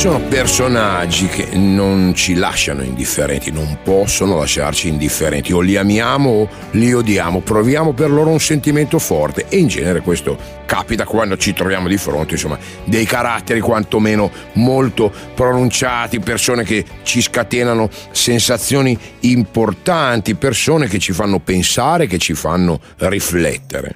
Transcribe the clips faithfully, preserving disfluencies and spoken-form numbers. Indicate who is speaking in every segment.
Speaker 1: sono personaggi che non ci lasciano indifferenti, non possono lasciarci indifferenti, o li amiamo o li odiamo, proviamo per loro un sentimento forte, e in genere questo capita quando ci troviamo di fronte, insomma, dei caratteri quantomeno molto pronunciati, persone che ci scatenano sensazioni importanti, persone che ci fanno pensare, che ci fanno riflettere.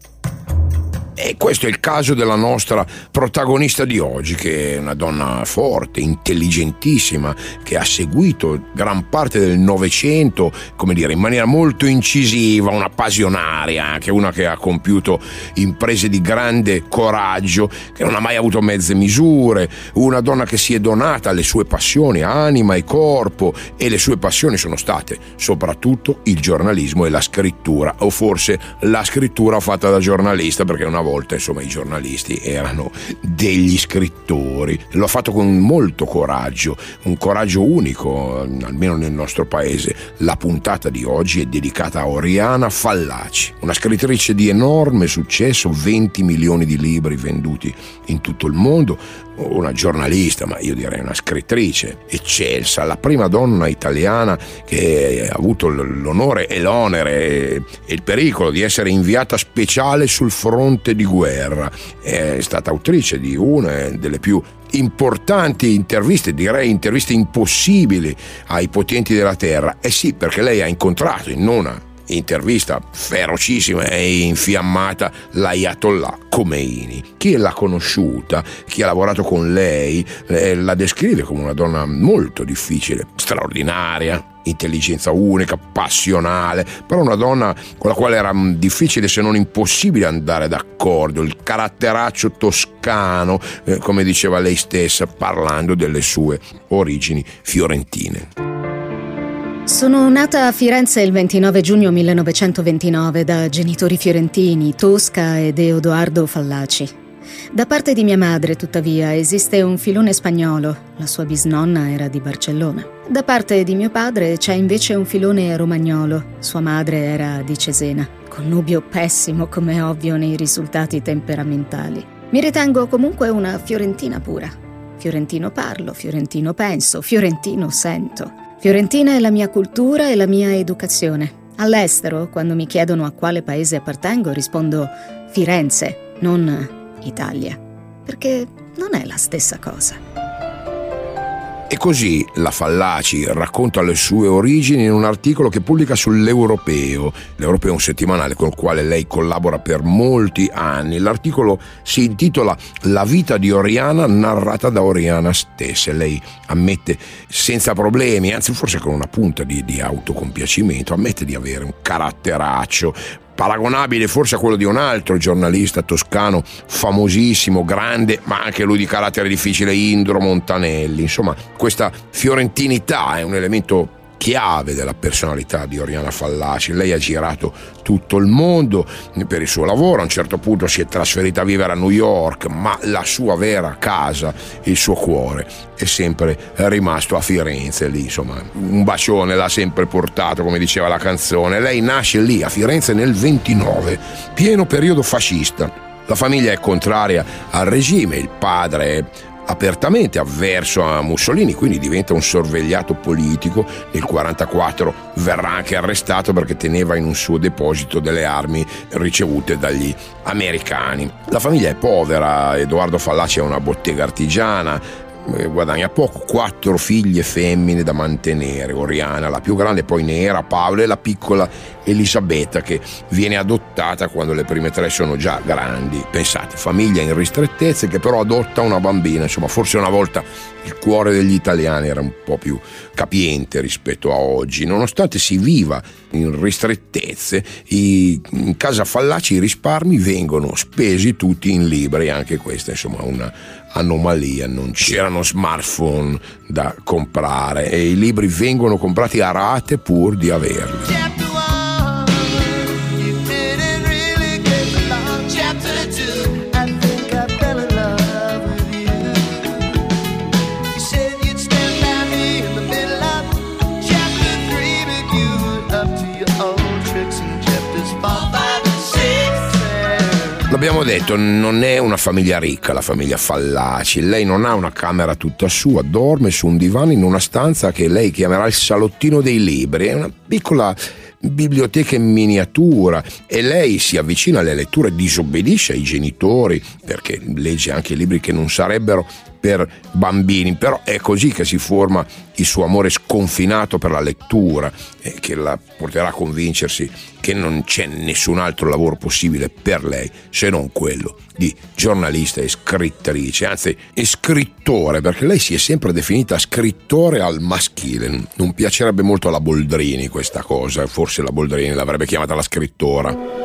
Speaker 1: E questo è il caso della nostra protagonista di oggi, che è una donna forte, intelligentissima, che ha seguito gran parte del Novecento, come dire, in maniera molto incisiva, una passionaria, anche una che ha compiuto imprese di grande coraggio, che non ha mai avuto mezze misure, una donna che si è donata alle sue passioni, anima e corpo, e le sue passioni sono state soprattutto il giornalismo e la scrittura, o forse la scrittura fatta da giornalista, perché una volta, insomma, i giornalisti erano degli scrittori. Lo ha fatto con molto coraggio, un coraggio unico, almeno nel nostro paese. La puntata di oggi è dedicata a Oriana Fallaci, una scrittrice di enorme successo, venti milioni di libri venduti in tutto il mondo, una giornalista, ma io direi una scrittrice eccelsa, la prima donna italiana che ha avuto l'onore e l'onere e il pericolo di essere inviata speciale sul fronte di guerra. È stata autrice di una delle più importanti interviste, direi interviste impossibili ai potenti della terra. Eh sì, perché lei ha incontrato in una intervista ferocissima e infiammata l'Ayatollah Khomeini. Chi l'ha conosciuta, chi ha lavorato con lei, eh, la descrive come una donna molto difficile, straordinaria, intelligenza unica, passionale, però una donna con la quale era difficile se non impossibile andare d'accordo, il caratteraccio toscano, eh, come diceva lei stessa, parlando delle sue origini fiorentine.
Speaker 2: Sono nata a Firenze il ventinove giugno millenovecentoventinove da genitori fiorentini, Tosca ed Edoardo Fallaci. Da parte di mia madre, tuttavia, esiste un filone spagnolo, la sua bisnonna era di Barcellona. Da parte di mio padre c'è invece un filone romagnolo, sua madre era di Cesena, connubio pessimo come è ovvio nei risultati temperamentali. Mi ritengo comunque una fiorentina pura. Fiorentino parlo, fiorentino penso, fiorentino sento. Fiorentina è la mia cultura e la mia educazione. All'estero, quando mi chiedono a quale paese appartengo, rispondo Firenze, non Italia, perché non è la stessa cosa.
Speaker 1: E così la Fallaci racconta le sue origini in un articolo che pubblica sull'Europeo. L'Europeo è un settimanale con il quale lei collabora per molti anni. L'articolo si intitola La vita di Oriana narrata da Oriana stessa. Lei ammette senza problemi, anzi forse con una punta di, di autocompiacimento, ammette di avere un caratteraccio paragonabile forse a quello di un altro giornalista toscano famosissimo, grande, ma anche lui di carattere difficile, Indro Montanelli. Insomma, questa fiorentinità è un elemento chiave della personalità di Oriana Fallaci. Lei ha girato tutto il mondo per il suo lavoro, a un certo punto si è trasferita a vivere a New York, ma la sua vera casa, il suo cuore è sempre rimasto a Firenze. Lì, insomma, un bacione l'ha sempre portato, come diceva la canzone. Lei nasce lì a Firenze nel ventinove, pieno periodo fascista. La famiglia è contraria al regime, il padre è apertamente avverso a Mussolini, quindi diventa un sorvegliato politico. Nel quarantaquattro verrà anche arrestato perché teneva in un suo deposito delle armi ricevute dagli americani. La famiglia è povera, Edoardo Fallaci ha una bottega artigiana, guadagna poco, quattro figlie femmine da mantenere, Oriana la più grande, poi ne era Paola e la piccola Elisabetta, che viene adottata quando le prime tre sono già grandi. Pensate, famiglia in ristrettezze che però adotta una bambina. Insomma, forse una volta il cuore degli italiani era un po' più capiente rispetto a oggi. Nonostante si viva in ristrettezze, i, in casa Fallaci i risparmi vengono spesi tutti in libri. Anche questa, insomma, una anomalia. Non c'erano smartphone da comprare e i libri vengono comprati a rate pur di averli. L'abbiamo detto, non è una famiglia ricca la famiglia Fallaci. Lei non ha una camera tutta sua, dorme su un divano in una stanza che lei chiamerà il salottino dei libri. È una piccola biblioteca in miniatura e lei si avvicina alle letture, disobbedisce ai genitori perché legge anche libri che non sarebbero per bambini, però è così che si forma il suo amore sconfinato per la lettura, eh, che la porterà a convincersi che non c'è nessun altro lavoro possibile per lei se non quello di giornalista e scrittrice, anzi è scrittore, perché lei si è sempre definita scrittore al maschile. Non piacerebbe molto alla Boldrini questa cosa, forse la Boldrini l'avrebbe chiamata la scrittora.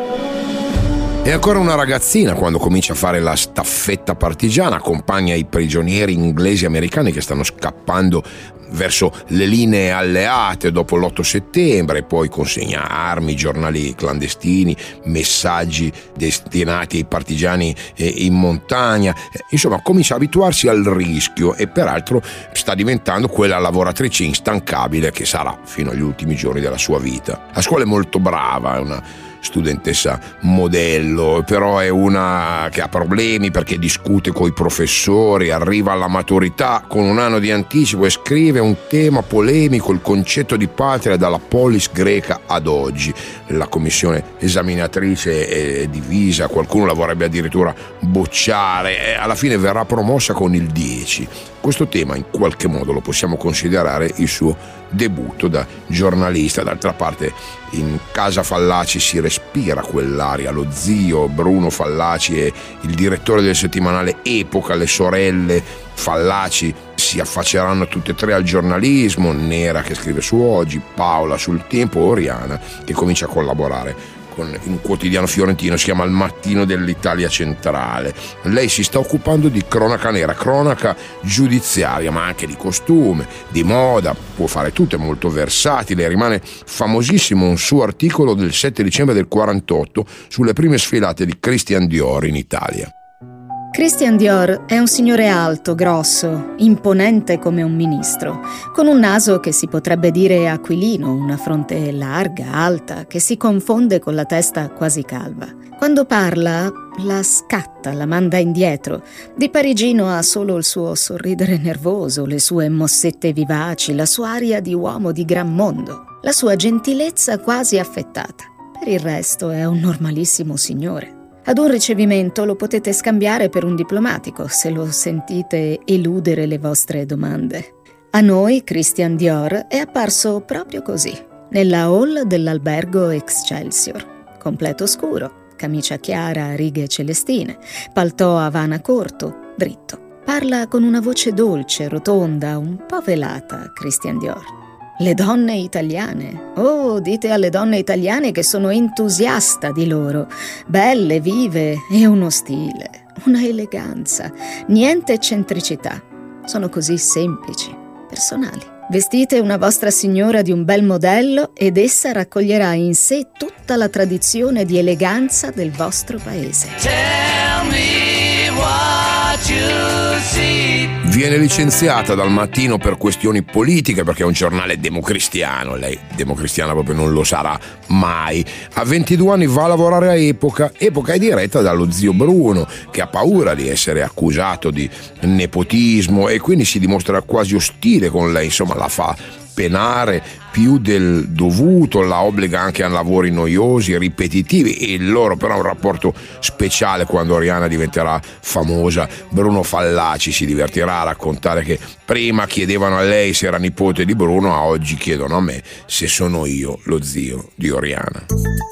Speaker 1: È ancora una ragazzina quando comincia a fare la staffetta partigiana, accompagna i prigionieri inglesi e americani che stanno scappando verso le linee alleate dopo l'otto settembre, e poi consegna armi, giornali clandestini, messaggi destinati ai partigiani in montagna. Insomma, comincia a abituarsi al rischio e peraltro sta diventando quella lavoratrice instancabile che sarà fino agli ultimi giorni della sua vita. A scuola è molto brava, è una studentessa modello, però è una che ha problemi perché discute coi professori, arriva alla maturità con un anno di anticipo e scrive un tema polemico, il concetto di patria dalla polis greca ad oggi. La commissione esaminatrice è divisa, qualcuno la vorrebbe addirittura bocciare e alla fine verrà promossa con il dieci. Questo tema in qualche modo lo possiamo considerare il suo debutto da giornalista. D'altra parte in casa Fallaci si respira quell'aria. Lo zio Bruno Fallaci e il direttore del settimanale Epoca, le sorelle Fallaci, si affacceranno tutte e tre al giornalismo. Nera che scrive su Oggi, Paola sul Tempo, Oriana che comincia a collaborare con un quotidiano fiorentino, si chiama Il Mattino dell'Italia Centrale. Lei si sta occupando di cronaca nera, cronaca giudiziaria, ma anche di costume, di moda, può fare tutto, è molto versatile. Rimane famosissimo un suo articolo del sette dicembre del quarantotto sulle prime sfilate di Christian Dior in Italia.
Speaker 2: Christian Dior è un signore alto, grosso, imponente come un ministro, con un naso che si potrebbe dire aquilino, una fronte larga, alta, che si confonde con la testa quasi calva. Quando parla, la scatta, la manda indietro. Di parigino ha solo il suo sorridere nervoso, le sue mossette vivaci, la sua aria di uomo di gran mondo, la sua gentilezza quasi affettata. Per il resto è un normalissimo signore. Ad un ricevimento lo potete scambiare per un diplomatico se lo sentite eludere le vostre domande. A noi Christian Dior è apparso proprio così, nella hall dell'albergo Excelsior. Completo scuro, camicia chiara a righe celestine, paltò Havana corto, dritto. Parla con una voce dolce, rotonda, un po' velata, Christian Dior. Le donne italiane. Oh, dite alle donne italiane che sono entusiasta di loro. Belle, vive e uno stile, una eleganza, niente eccentricità. Sono così semplici, personali. Vestite una vostra signora di un bel modello ed essa raccoglierà in sé tutta la tradizione di eleganza del vostro paese.
Speaker 3: Tell me what you see.
Speaker 1: Viene licenziata dal Mattino per questioni politiche perché è un giornale democristiano. Lei democristiana proprio non lo sarà mai. A ventidue anni va a lavorare a Epoca. Epoca è diretta dallo zio Bruno che ha paura di essere accusato di nepotismo e quindi si dimostra quasi ostile con lei. Insomma, la fa penare più del dovuto, la obbliga anche a lavori noiosi e ripetitivi. E il loro però è un rapporto speciale. Quando Oriana diventerà famosa, Bruno Fallaci si divertirà a raccontare che prima chiedevano a lei se era nipote di Bruno, a oggi chiedono a me se sono io lo zio di Oriana.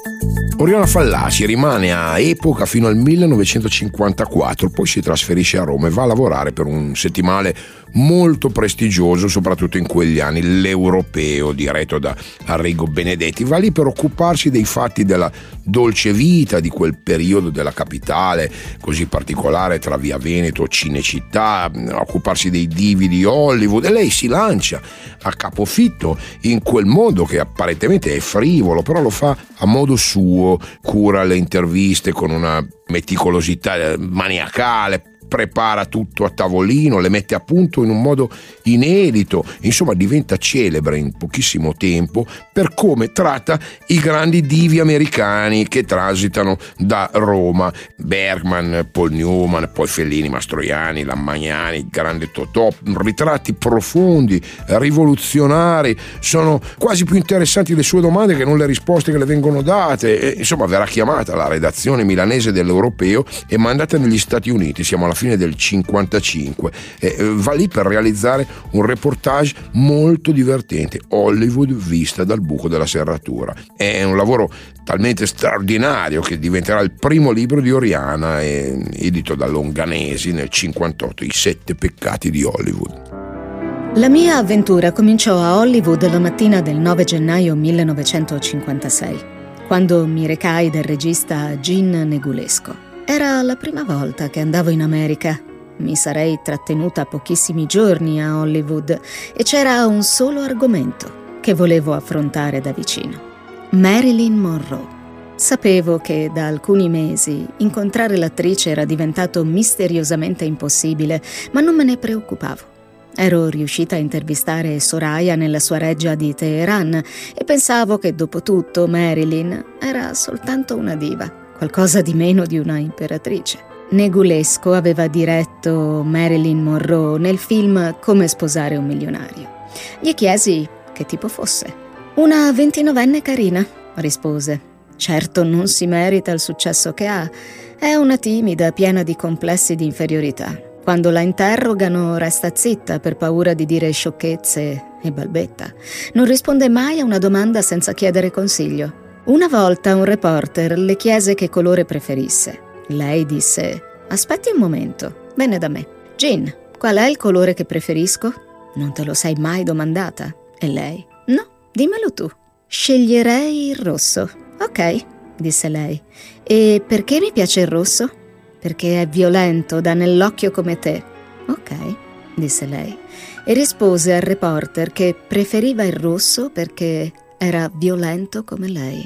Speaker 1: Oriana Fallaci rimane a Epoca fino al millenovecentocinquantaquattro, poi si trasferisce a Roma e va a lavorare per un settimanale molto prestigioso, soprattutto in quegli anni, l'Europeo, diretto da Arrigo Benedetti. Va lì per occuparsi dei fatti della dolce vita di quel periodo della capitale così particolare tra Via Veneto, Cinecittà, occuparsi dei divi di Hollywood, e lei si lancia a capofitto in quel mondo che apparentemente è frivolo, però lo fa a modo suo, cura le interviste con una meticolosità maniacale, prepara tutto a tavolino, le mette a punto in un modo inedito, insomma diventa celebre in pochissimo tempo per come tratta i grandi divi americani che transitano da Roma: Bergman, Paul Newman, poi Fellini, Mastroianni, Lamagnani, il grande Totò, ritratti profondi, rivoluzionari. Sono quasi più interessanti le sue domande che non le risposte che le vengono date. E, insomma, verrà chiamata la redazione milanese dell'Europeo e mandata negli Stati Uniti, siamo alla fine del cinquantacinque, e va lì per realizzare un reportage molto divertente, Hollywood vista dal buco della serratura. È un lavoro talmente straordinario che diventerà il primo libro di Oriana, edito da Longanesi nel cinquantotto, I sette peccati di Hollywood.
Speaker 2: La mia avventura cominciò a Hollywood la mattina del nove gennaio millenovecentocinquantasei, quando mi recai dal regista Gene Negulesco. Era la prima volta che andavo in America. Mi sarei trattenuta pochissimi giorni a Hollywood e c'era un solo argomento che volevo affrontare da vicino: Marilyn Monroe. Sapevo che da alcuni mesi incontrare l'attrice era diventato misteriosamente impossibile, ma non me ne preoccupavo. Ero riuscita a intervistare Soraya nella sua reggia di Teheran e pensavo che dopo tutto Marilyn era soltanto una diva, qualcosa di meno di una imperatrice. Negulesco aveva diretto Marilyn Monroe nel film Come sposare un milionario. Gli chiesi che tipo fosse. Una ventinovenne carina, rispose. Certo non si merita il successo che ha. È una timida, piena di complessi di inferiorità. Quando la interrogano resta zitta per paura di dire sciocchezze e balbetta. Non risponde mai a una domanda senza chiedere consiglio. Una volta un reporter le chiese che colore preferisse. Lei disse: aspetti un momento, viene da me. Jean, qual è il colore che preferisco? Non te lo sei mai domandata? E lei: no, dimmelo tu. Sceglierei il rosso. Ok, disse lei. E perché mi piace il rosso? Perché è violento, dà nell'occhio come te. Ok, disse lei. E rispose al reporter che preferiva il rosso perché era violento come lei.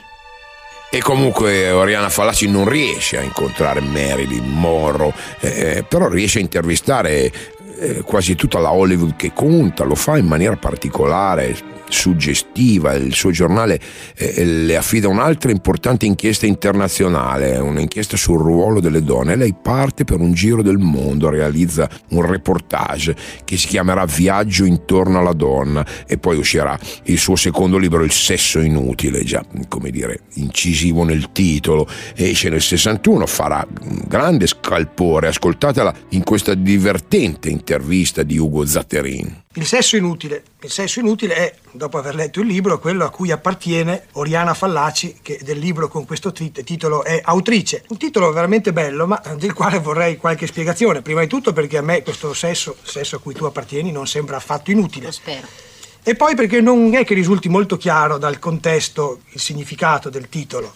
Speaker 1: E comunque Oriana Fallaci non riesce a incontrare Marilyn Monroe, eh, però riesce a intervistare eh, quasi tutta la Hollywood che conta, lo fa in maniera particolare, suggestiva. Il suo giornale eh, le affida un'altra importante inchiesta internazionale, un'inchiesta sul ruolo delle donne. Lei parte per un giro del mondo, realizza un reportage che si chiamerà Viaggio intorno alla donna, e poi uscirà il suo secondo libro, Il sesso inutile, già come dire incisivo nel titolo. Esce nel sessantuno, farà un grande scalpore. Ascoltatela in questa divertente intervista di Ugo Zatterin.
Speaker 4: Il sesso inutile. Il sesso inutile è, dopo aver letto il libro, quello a cui appartiene Oriana Fallaci, che del libro con questo titolo è autrice. Un titolo veramente bello, ma del quale vorrei qualche spiegazione. Prima di tutto perché a me questo sesso, il sesso a cui tu appartieni, non sembra affatto inutile.
Speaker 5: Lo spero.
Speaker 4: E poi perché non è che risulti molto chiaro dal contesto il significato del titolo.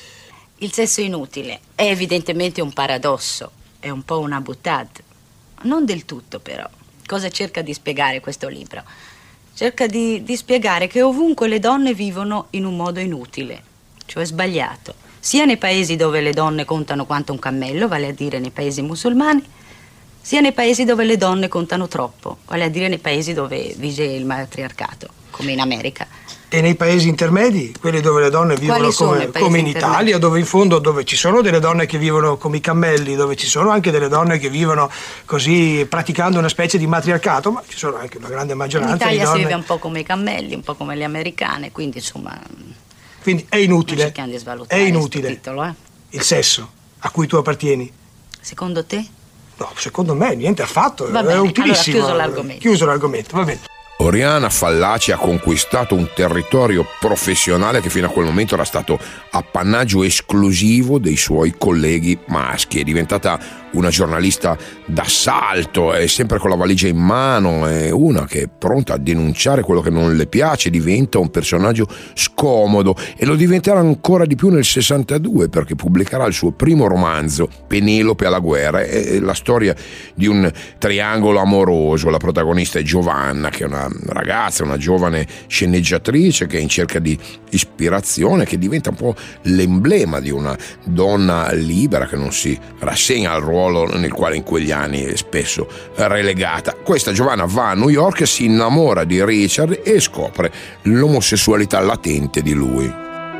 Speaker 5: Il sesso inutile è evidentemente un paradosso, è un po' una boutade. Non del tutto, però. Cosa cerca di spiegare questo libro? Cerca di, di spiegare che ovunque le donne vivono in un modo inutile, cioè sbagliato, sia nei paesi dove le donne contano quanto un cammello, vale a dire nei paesi musulmani, sia nei paesi dove le donne contano troppo, vale a dire nei paesi dove vige il matriarcato, come in America.
Speaker 4: E nei paesi intermedi, quelli dove le donne vivono come, come in Italia, dove in fondo dove ci sono delle donne che vivono come i cammelli, dove ci sono anche delle donne che vivono così praticando una specie di matriarcato, ma ci sono anche una grande maggioranza di donne.
Speaker 5: In Italia si vive un po' come i cammelli, un po' come le americane, quindi insomma...
Speaker 4: Quindi è inutile,
Speaker 5: cerchiamo di svalutare
Speaker 4: è inutile
Speaker 5: titolo, eh?
Speaker 4: Il sesso a cui tu appartieni.
Speaker 5: Secondo te?
Speaker 4: No, secondo me niente affatto,
Speaker 5: va
Speaker 4: è
Speaker 5: bene,
Speaker 4: utilissimo.
Speaker 5: Allora, chiuso l'argomento.
Speaker 4: Chiuso l'argomento, va bene.
Speaker 1: Oriana Fallaci ha conquistato un territorio professionale che fino a quel momento era stato appannaggio esclusivo dei suoi colleghi maschi. È diventata una giornalista d'assalto, è sempre con la valigia in mano, è una che è pronta a denunciare quello che non le piace, diventa un personaggio scomodo, e lo diventerà ancora di più nel sessantadue, perché pubblicherà il suo primo romanzo, Penelope alla guerra. È la storia di un triangolo amoroso. La protagonista è Giovanna, che è una ragazza, una giovane sceneggiatrice che è in cerca di ispirazione, che diventa un po' l'emblema di una donna libera che non si rassegna al ruolo ruolo nel quale in quegli anni è spesso relegata. Questa Giovanna va a New York, si innamora di Richard e scopre l'omosessualità latente di lui.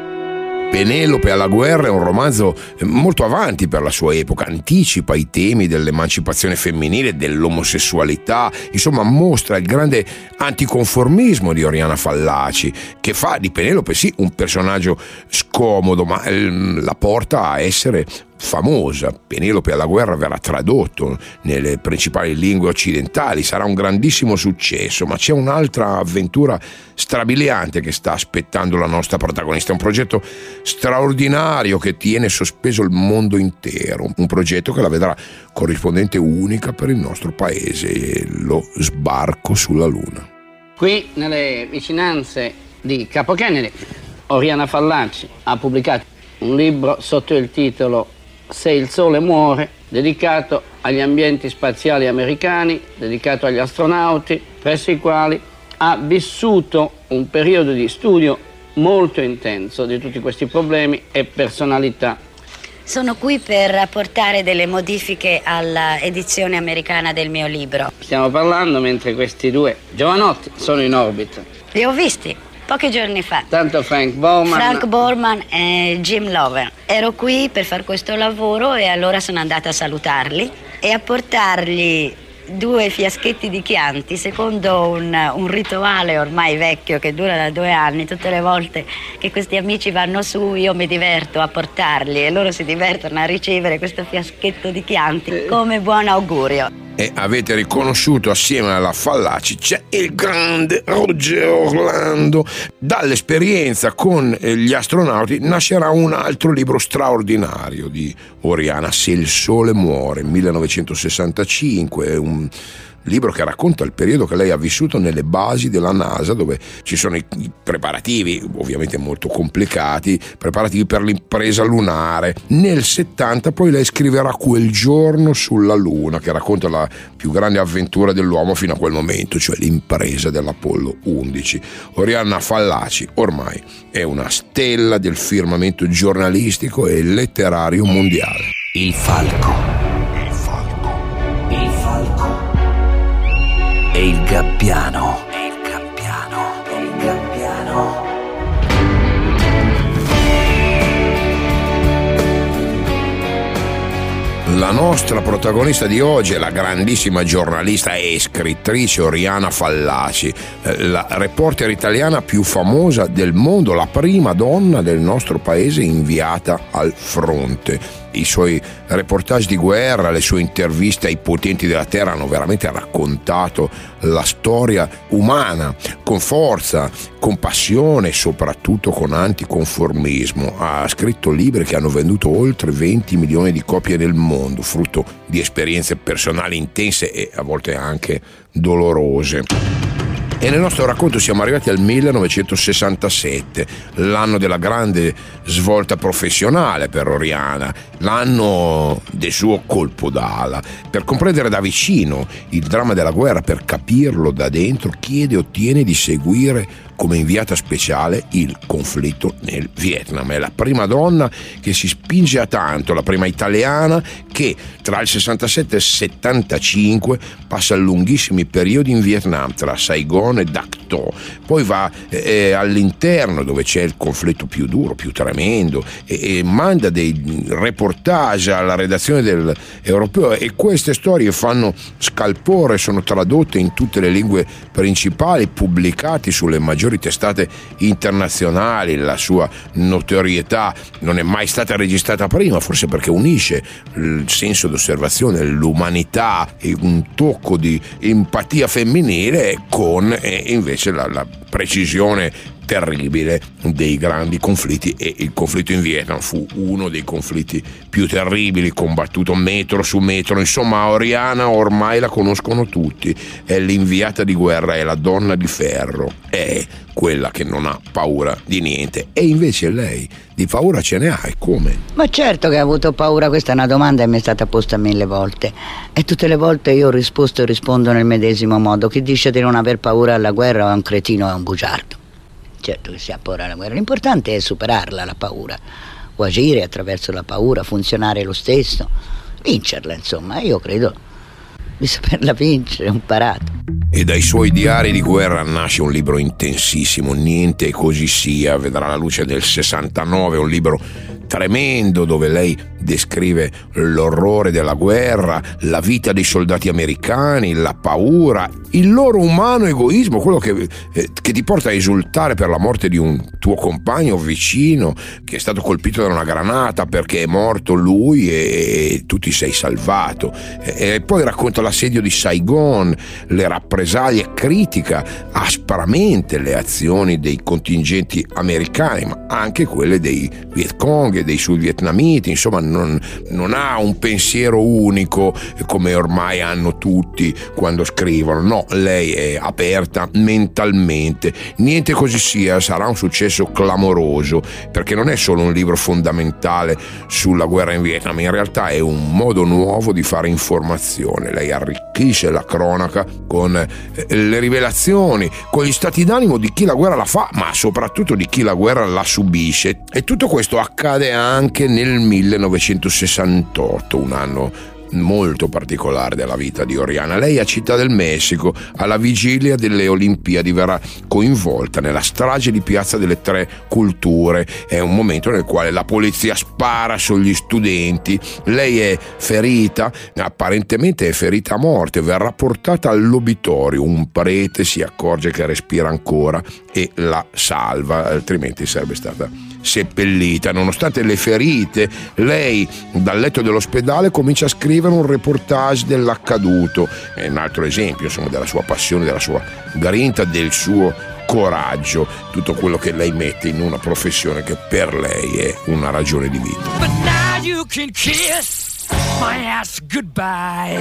Speaker 1: Penelope alla guerra è un romanzo molto avanti per la sua epoca, anticipa i temi dell'emancipazione femminile, dell'omosessualità, insomma mostra il grande anticonformismo di Oriana Fallaci, che fa di Penelope sì un personaggio scomodo, ma la porta a essere famosa. Penelope alla guerra verrà tradotto nelle principali lingue occidentali, sarà un grandissimo successo, ma c'è un'altra avventura strabiliante che sta aspettando la nostra protagonista, un progetto straordinario che tiene sospeso il mondo intero, un progetto che la vedrà corrispondente unica per il nostro paese, lo sbarco sulla Luna.
Speaker 6: Qui nelle vicinanze di Capo Kennedy, Oriana Fallaci ha pubblicato un libro sotto il titolo Se il sole muore, dedicato agli ambienti spaziali americani, dedicato agli astronauti, presso i quali ha vissuto un periodo di studio molto intenso di tutti questi problemi e personalità.
Speaker 5: Sono qui per apportare delle modifiche alla edizione americana del mio libro.
Speaker 6: Stiamo parlando mentre questi due giovanotti sono in orbita.
Speaker 5: Li ho visti pochi giorni fa.
Speaker 6: Tanto Frank Borman.
Speaker 5: Frank Borman e Jim Lovell. Ero qui per fare questo lavoro e allora sono andata a salutarli e a portargli due fiaschetti di Chianti, secondo un, un rituale ormai vecchio che dura da due anni. Tutte le volte che questi amici vanno su io mi diverto a portarli e loro si divertono a ricevere questo fiaschetto di Chianti come buon augurio.
Speaker 1: E avete riconosciuto, assieme alla Fallaci c'è il grande Roger Orlando. Dall'esperienza con gli astronauti nascerà un altro libro straordinario di Oriana, Se il sole muore, millenovecentosessantacinque, un libro che racconta il periodo che lei ha vissuto nelle basi della NASA, dove ci sono i preparativi, ovviamente molto complicati, preparativi per l'impresa lunare. Nel settanta poi lei scriverà Quel giorno sulla Luna, che racconta la più grande avventura dell'uomo fino a quel momento, cioè l'impresa dell'Apollo undici. Oriana Fallaci ormai è una stella del firmamento giornalistico e letterario mondiale.
Speaker 3: Il falco. Il falco. Il falco. E il gabbiano. E il gabbiano. E il gabbiano.
Speaker 1: La nostra protagonista di oggi è la grandissima giornalista e scrittrice Oriana Fallaci, la reporter italiana più famosa del mondo, la prima donna del nostro paese inviata al fronte. I suoi reportage di guerra, le sue interviste ai potenti della terra hanno veramente raccontato la storia umana con forza, con passione e soprattutto con anticonformismo. Ha scritto libri che hanno venduto oltre venti milioni di copie nel mondo, frutto di esperienze personali intense e a volte anche dolorose. E nel nostro racconto siamo arrivati al millenovecentosessantasette, l'anno della grande svolta professionale per Oriana, l'anno del suo colpo d'ala. Per comprendere da vicino il dramma della guerra, per capirlo da dentro, chiede e ottiene di seguire come inviata speciale il conflitto nel Vietnam. È la prima donna che si spinge a tanto, la prima italiana che tra il sessantasette e il settantacinque passa lunghissimi periodi in Vietnam, tra Saigon e Dak To, poi va eh, all'interno dove c'è il conflitto più duro, più tremendo, e, e manda dei reportage alla redazione dell'Europeo, e queste storie fanno scalpore, sono tradotte in tutte le lingue principali, pubblicati sulle maggiori testate internazionali. La sua notorietà non è mai stata registrata prima, forse perché unisce il senso d'osservazione, l'umanità e un tocco di empatia femminile con eh, invece la, la precisione terribile dei grandi conflitti, e il conflitto in Vietnam fu uno dei conflitti più terribili, combattuto metro su metro. Insomma, Oriana ormai la conoscono tutti, è l'inviata di guerra, è la donna di ferro, è quella che non ha paura di niente. E invece lei di paura ce ne ha, e come?
Speaker 7: Ma certo che ha avuto paura, questa è una domanda che mi è stata posta mille volte e tutte le volte io ho risposto e rispondo nel medesimo modo: chi dice di non aver paura alla guerra è un cretino, è un bugiardo. Certo che si ha paura alla guerra, l'importante è superarla la paura, o agire attraverso la paura, funzionare lo stesso, vincerla, insomma. Io credo di saperla vincere, ho imparato.
Speaker 1: E dai suoi diari di guerra nasce un libro intensissimo, Niente e così sia, vedrà la luce del sessantanove, un libro tremendo dove lei descrive l'orrore della guerra, la vita dei soldati americani, la paura, il loro umano egoismo, quello che, eh, che ti porta a esultare per la morte di un tuo compagno vicino che è stato colpito da una granata perché è morto lui e, e tu ti sei salvato. E, e poi racconta l'assedio di Saigon, le rappresaglie, critica aspramente le azioni dei contingenti americani, ma anche quelle dei Viet Cong e dei sudvietnamiti, insomma non, non ha un pensiero unico come ormai hanno tutti quando scrivono, no, lei è aperta mentalmente. Niente così sia sarà un successo clamoroso, perché non è solo un libro fondamentale sulla guerra in Vietnam, in realtà è un modo nuovo di fare informazione. Lei arricchisce la cronaca con le rivelazioni, con gli stati d'animo di chi la guerra la fa, ma soprattutto di chi la guerra la subisce, e tutto questo accade anche nel millenovecentosessantotto, un anno molto particolare della vita di Oriana. Lei a Città del Messico, alla vigilia delle Olimpiadi, verrà coinvolta nella strage di Piazza delle Tre Culture. È un momento nel quale la polizia spara sugli studenti, lei è ferita, apparentemente è ferita a morte, verrà portata all'obitorio, un prete si accorge che respira ancora e la salva, altrimenti sarebbe stata seppellita. Nonostante le ferite, lei dal letto dell'ospedale comincia a scrivere un reportage dell'accaduto. È un altro esempio, insomma, della sua passione, della sua grinta, del suo coraggio, tutto quello che lei mette in una professione che per lei è una ragione di vita.
Speaker 8: But now you can kiss my ass goodbye.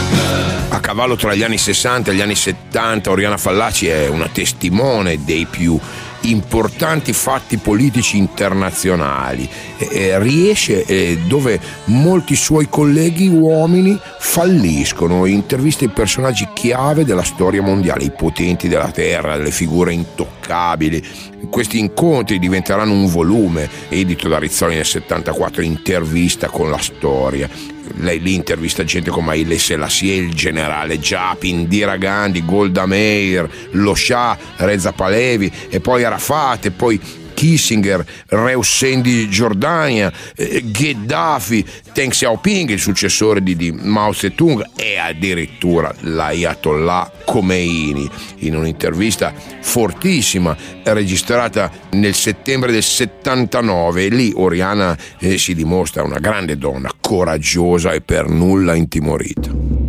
Speaker 1: A cavallo tra gli anni sessanta e gli anni settanta, Oriana Fallaci è una testimone dei più importanti fatti politici internazionali, eh, riesce eh, dove molti suoi colleghi uomini falliscono, intervista i personaggi chiave della storia mondiale, i potenti della terra, le figure intoccabili. Questi incontri diventeranno un volume edito da Rizzoli nel settantaquattro, Intervista con la storia. Lei lì intervista gente come Haile Selassie, il generale Giap, Indira Gandhi, Golda Meir, lo Shah, Reza Pahlavi, e poi Arafat, e poi Kissinger, Re Hussein di Giordania, eh, Gheddafi, Deng Xiaoping, il successore di, di Mao Zedong, e addirittura l'Ayatollah Khomeini, in un'intervista fortissima registrata nel settembre del settantanove. E lì Oriana eh, si dimostra una grande donna, coraggiosa e per nulla intimorita.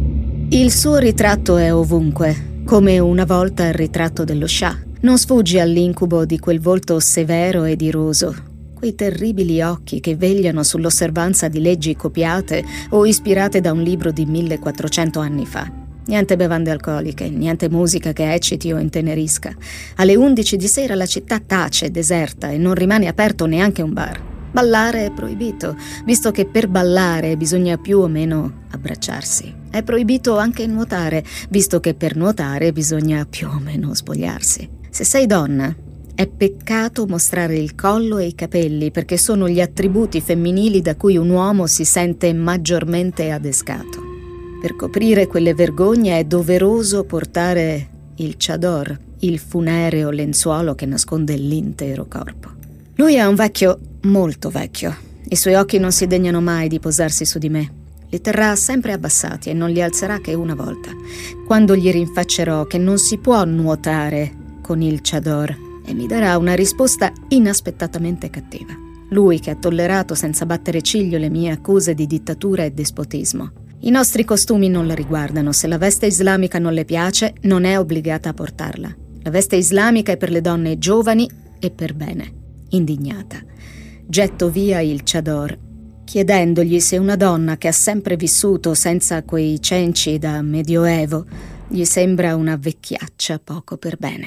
Speaker 2: Il suo ritratto è ovunque, come una volta il ritratto dello Shah. Non sfugge all'incubo di quel volto severo ed iroso, quei terribili occhi che vegliano sull'osservanza di leggi copiate o ispirate da un libro di millequattrocento anni fa. Niente bevande alcoliche, niente musica che ecciti o intenerisca. Alle undici di sera la città tace, deserta, e non rimane aperto neanche un bar. Ballare è proibito, visto che per ballare bisogna più o meno abbracciarsi. È proibito anche nuotare, visto che per nuotare bisogna più o meno spogliarsi. Se sei donna, è peccato mostrare il collo e i capelli, perché sono gli attributi femminili da cui un uomo si sente maggiormente adescato. Per coprire quelle vergogne è doveroso portare il chador, il funereo lenzuolo che nasconde l'intero corpo. Lui è un vecchio molto vecchio. I suoi occhi non si degnano mai di posarsi su di me. Li terrà sempre abbassati e non li alzerà che una volta, quando gli rinfaccerò che non si può nuotare con il chador, e mi darà una risposta inaspettatamente cattiva. Lui che ha tollerato senza battere ciglio le mie accuse di dittatura e despotismo. I nostri costumi non la riguardano. Se la veste islamica non le piace, non è obbligata a portarla. La veste islamica è per le donne giovani e per bene. Indignata, getto via il chador, chiedendogli se una donna che ha sempre vissuto senza quei cenci da medioevo gli sembra una vecchiaccia poco per bene.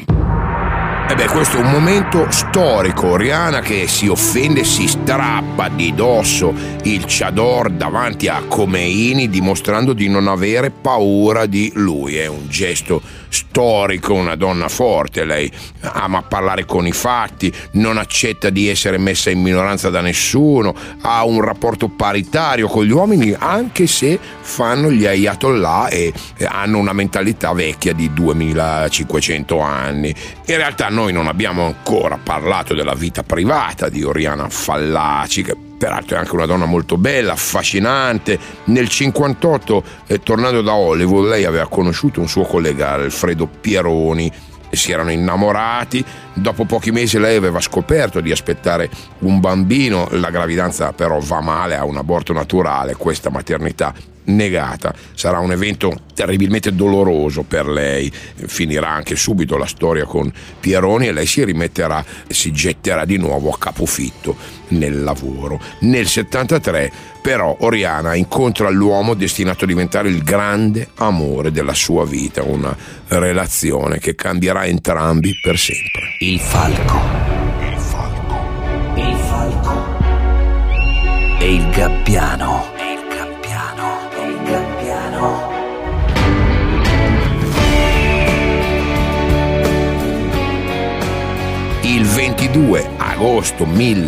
Speaker 1: E beh, questo è un momento storico. Oriana che si offende, si strappa di dosso il chador davanti a Khomeini, dimostrando di non avere paura di lui. È un gesto storico, una donna forte. Lei ama parlare con i fatti, non accetta di essere messa in minoranza da nessuno, ha un rapporto paritario con gli uomini, anche se fanno gli ayatollah e hanno una mentalità vecchia di duemilacinquecento anni. In realtà noi non abbiamo ancora parlato della vita privata di Oriana Fallaci, che peraltro è anche una donna molto bella, affascinante. Nel cinquantotto, eh, tornando da Hollywood, lei aveva conosciuto un suo collega, Alfredo Pieroni, e si erano innamorati. Dopo pochi mesi lei aveva scoperto di aspettare un bambino, la gravidanza però va male, ha un aborto naturale, questa maternità negata. Sarà un evento terribilmente doloroso per lei, finirà anche subito la storia con Pieroni e lei si rimetterà e si getterà di nuovo a capofitto nel lavoro. Nel settantatré però Oriana incontra l'uomo destinato a diventare il grande amore della sua vita, una relazione che cambierà entrambi per sempre.
Speaker 3: Il falco. Il falco. Il falco. E il gabbiano.
Speaker 1: Il ventidue agosto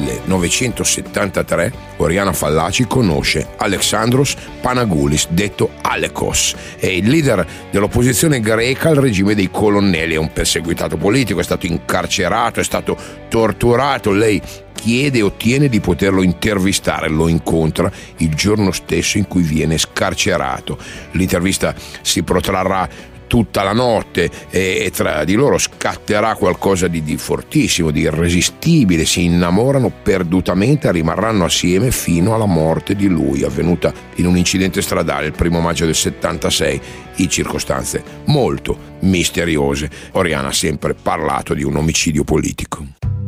Speaker 1: millenovecentosettantatré Oriana Fallaci conosce Alexandros Panagoulis, detto Alekos. È il leader dell'opposizione greca al regime dei colonnelli, è un perseguitato politico, è stato incarcerato, è stato torturato. Lei chiede e ottiene di poterlo intervistare, lo incontra il giorno stesso in cui viene scarcerato. L'intervista si protrarrà tutta la notte e tra di loro scatterà qualcosa di, di fortissimo, di irresistibile. Si innamorano perdutamente e rimarranno assieme fino alla morte di lui, avvenuta in un incidente stradale il primo maggio del settantasei, in circostanze molto misteriose. Oriana ha sempre parlato di un omicidio politico.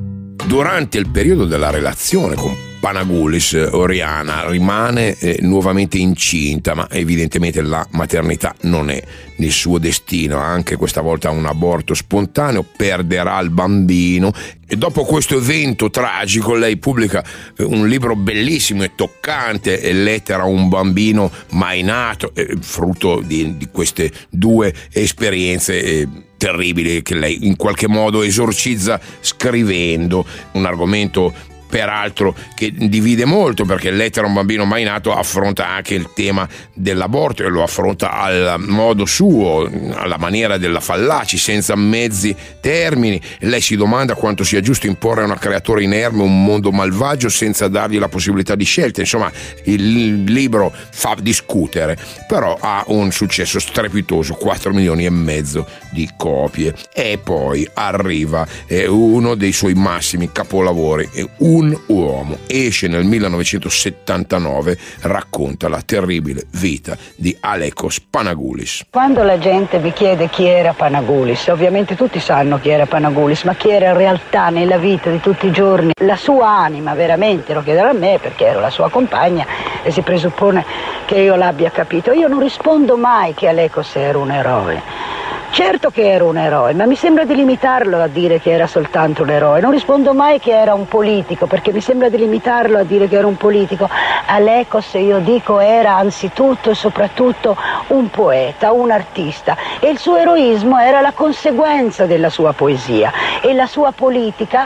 Speaker 1: Durante il periodo della relazione con Panagoulis, Oriana rimane eh, nuovamente incinta, ma evidentemente la maternità non è nel suo destino. Anche questa volta ha un aborto spontaneo, perderà il bambino e dopo questo evento tragico lei pubblica eh, un libro bellissimo e toccante, Lettera a un bambino mai nato, eh, frutto di, di queste due esperienze eh, terribili che lei in qualche modo esorcizza scrivendo. Un argomento peraltro che divide molto, perché Lettera a un bambino mai nato affronta anche il tema dell'aborto e lo affronta al modo suo, alla maniera della Fallaci, senza mezzi termini. Lei si domanda quanto sia giusto imporre a una creatura inerme un mondo malvagio senza dargli la possibilità di scelta. Insomma, il libro fa discutere, però ha un successo strepitoso, quattro milioni e mezzo di copie. E poi arriva eh, uno dei suoi massimi capolavori, un uomo. Esce nel millenovecentosettantanove, racconta la terribile vita di Alekos Panagoulis.
Speaker 9: Quando la gente mi chiede chi era Panagoulis, ovviamente tutti sanno chi era Panagoulis, ma chi era in realtà nella vita di tutti i giorni, la sua anima veramente, lo chiedono a me perché ero la sua compagna e si presuppone che io l'abbia capito. Io non rispondo mai che Alekos era un eroe. Certo che era un eroe, ma mi sembra di limitarlo a dire che era soltanto un eroe. Non rispondo mai che era un politico, perché mi sembra di limitarlo a dire che era un politico. Alekos, io dico, era anzitutto e soprattutto un poeta, un artista, e il suo eroismo era la conseguenza della sua poesia e la sua politica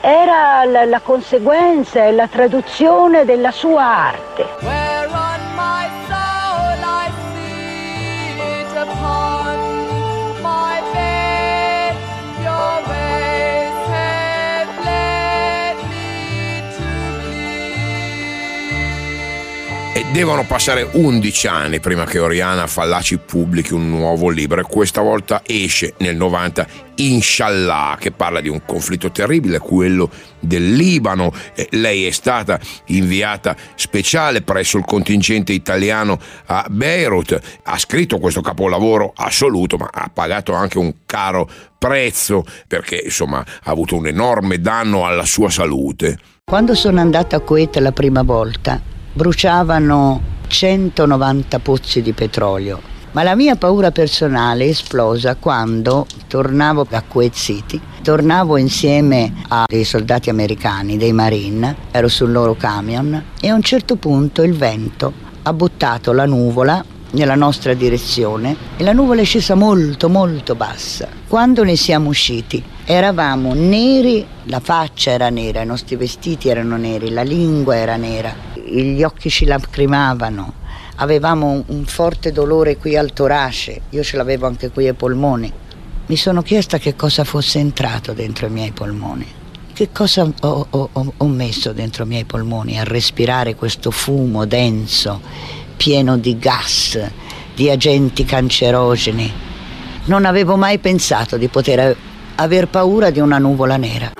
Speaker 9: era la, la conseguenza e la traduzione della sua arte.
Speaker 10: Where on my soul I sit upon my bed, your ways have led me to bleed.
Speaker 1: E devono passare undici anni prima che Oriana Fallaci pubblichi un nuovo libro, e questa volta esce nel novanta Inshallah, che parla di un conflitto terribile, quello del Libano. E lei è stata inviata speciale presso il contingente italiano a Beirut, ha scritto questo capolavoro assoluto, ma ha pagato anche un caro prezzo, perché insomma ha avuto un enorme danno alla sua salute.
Speaker 7: Quando sono andata a Kuwait la prima volta bruciavano centonovanta pozzi di petrolio, ma la mia paura personale è esplosa quando tornavo a Kuwait City, tornavo insieme a dei soldati americani, dei Marine, ero sul loro camion e a un certo punto il vento ha buttato la nuvola nella nostra direzione e la nuvola è scesa molto molto bassa. Quando ne siamo usciti eravamo neri, la faccia era nera, i nostri vestiti erano neri, la lingua era nera, gli occhi ci lacrimavano, avevamo un forte dolore qui al torace, io ce l'avevo anche qui ai polmoni. Mi sono chiesta che cosa fosse entrato dentro i miei polmoni, che cosa ho, ho, ho messo dentro i miei polmoni a respirare questo fumo denso, pieno di gas, di agenti cancerogeni. Non avevo mai pensato di poter aver paura di una nuvola nera.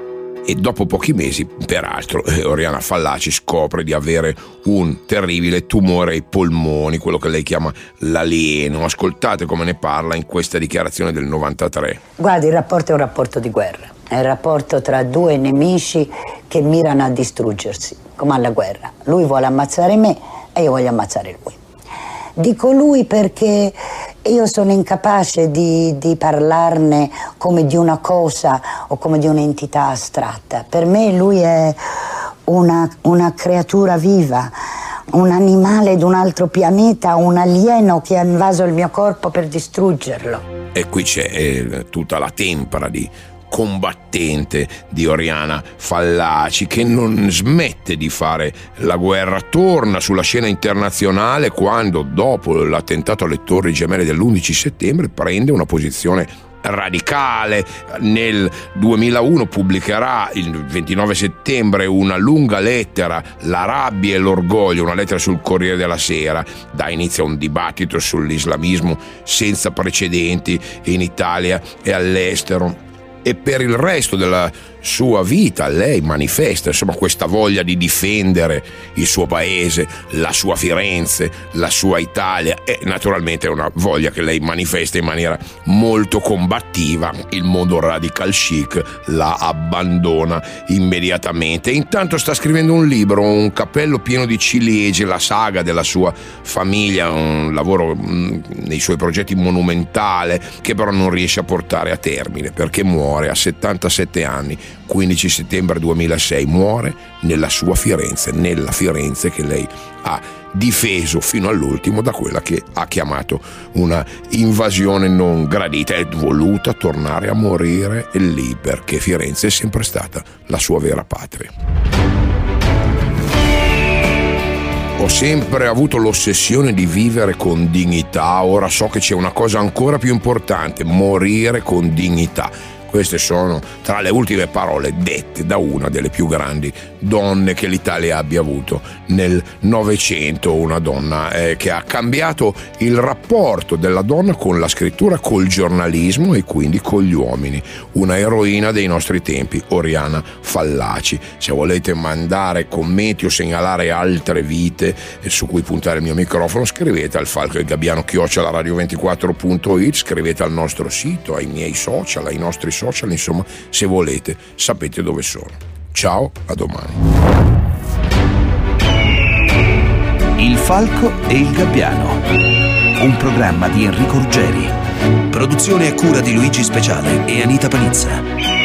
Speaker 1: E dopo pochi mesi, peraltro, Oriana Fallaci scopre di avere un terribile tumore ai polmoni, quello che lei chiama l'alieno. Ascoltate come ne parla in questa dichiarazione del novantatré.
Speaker 9: Guardi, il rapporto è un rapporto di guerra. È il rapporto tra due nemici che mirano a distruggersi, come alla guerra. Lui vuole ammazzare me e io voglio ammazzare lui. Dico lui perché io sono incapace di, di parlarne come di una cosa o come di un'entità astratta. Per me lui è una, una creatura viva, un animale di un altro pianeta, un alieno che ha invaso il mio corpo per distruggerlo.
Speaker 1: E qui c'è eh, tutta la tempra di combattente di Oriana Fallaci, che non smette di fare la guerra. Torna sulla scena internazionale quando, dopo l'attentato alle Torri Gemelle dell'undici settembre, prende una posizione radicale. Nel duemilauno pubblicherà il ventinove settembre una lunga lettera, La rabbia e l'orgoglio, una lettera sul Corriere della Sera. Dà inizio a un dibattito sull'islamismo senza precedenti in Italia e all'estero. E per il resto della sua vita lei manifesta insomma questa voglia di difendere il suo paese, la sua Firenze, la sua Italia, e naturalmente è una voglia che lei manifesta in maniera molto combattiva. Il mondo radical chic la abbandona immediatamente. Intanto sta scrivendo un libro, Un cappello pieno di ciliegie, la saga della sua famiglia, un lavoro mh, nei suoi progetti monumentale, che però non riesce a portare a termine perché muore a settantasette anni. quindici settembre duemilasei muore nella sua Firenze, nella Firenze che lei ha difeso fino all'ultimo da quella che ha chiamato una invasione non gradita. È voluta tornare a morire lì perché Firenze è sempre stata la sua vera patria. Ho sempre avuto l'ossessione di vivere con dignità, ora so che c'è una cosa ancora più importante: morire con dignità. Queste sono tra le ultime parole dette da una delle più grandi donne che l'Italia abbia avuto nel Novecento, una donna eh, che ha cambiato il rapporto della donna con la scrittura, col giornalismo e quindi con gli uomini. Una eroina dei nostri tempi, Oriana Fallaci. Se volete mandare commenti o segnalare altre vite eh, su cui puntare il mio microfono, scrivete al Falco e Gabbiano chiocciola radio ventiquattro punto it, scrivete al nostro sito, ai miei social, ai nostri social, insomma, se volete sapete dove sono. Ciao, a domani.
Speaker 3: Il Falco e il Gabbiano, un programma di Enrico Ruggeri, produzione a cura di Luigi Speciale e Anita Panizza.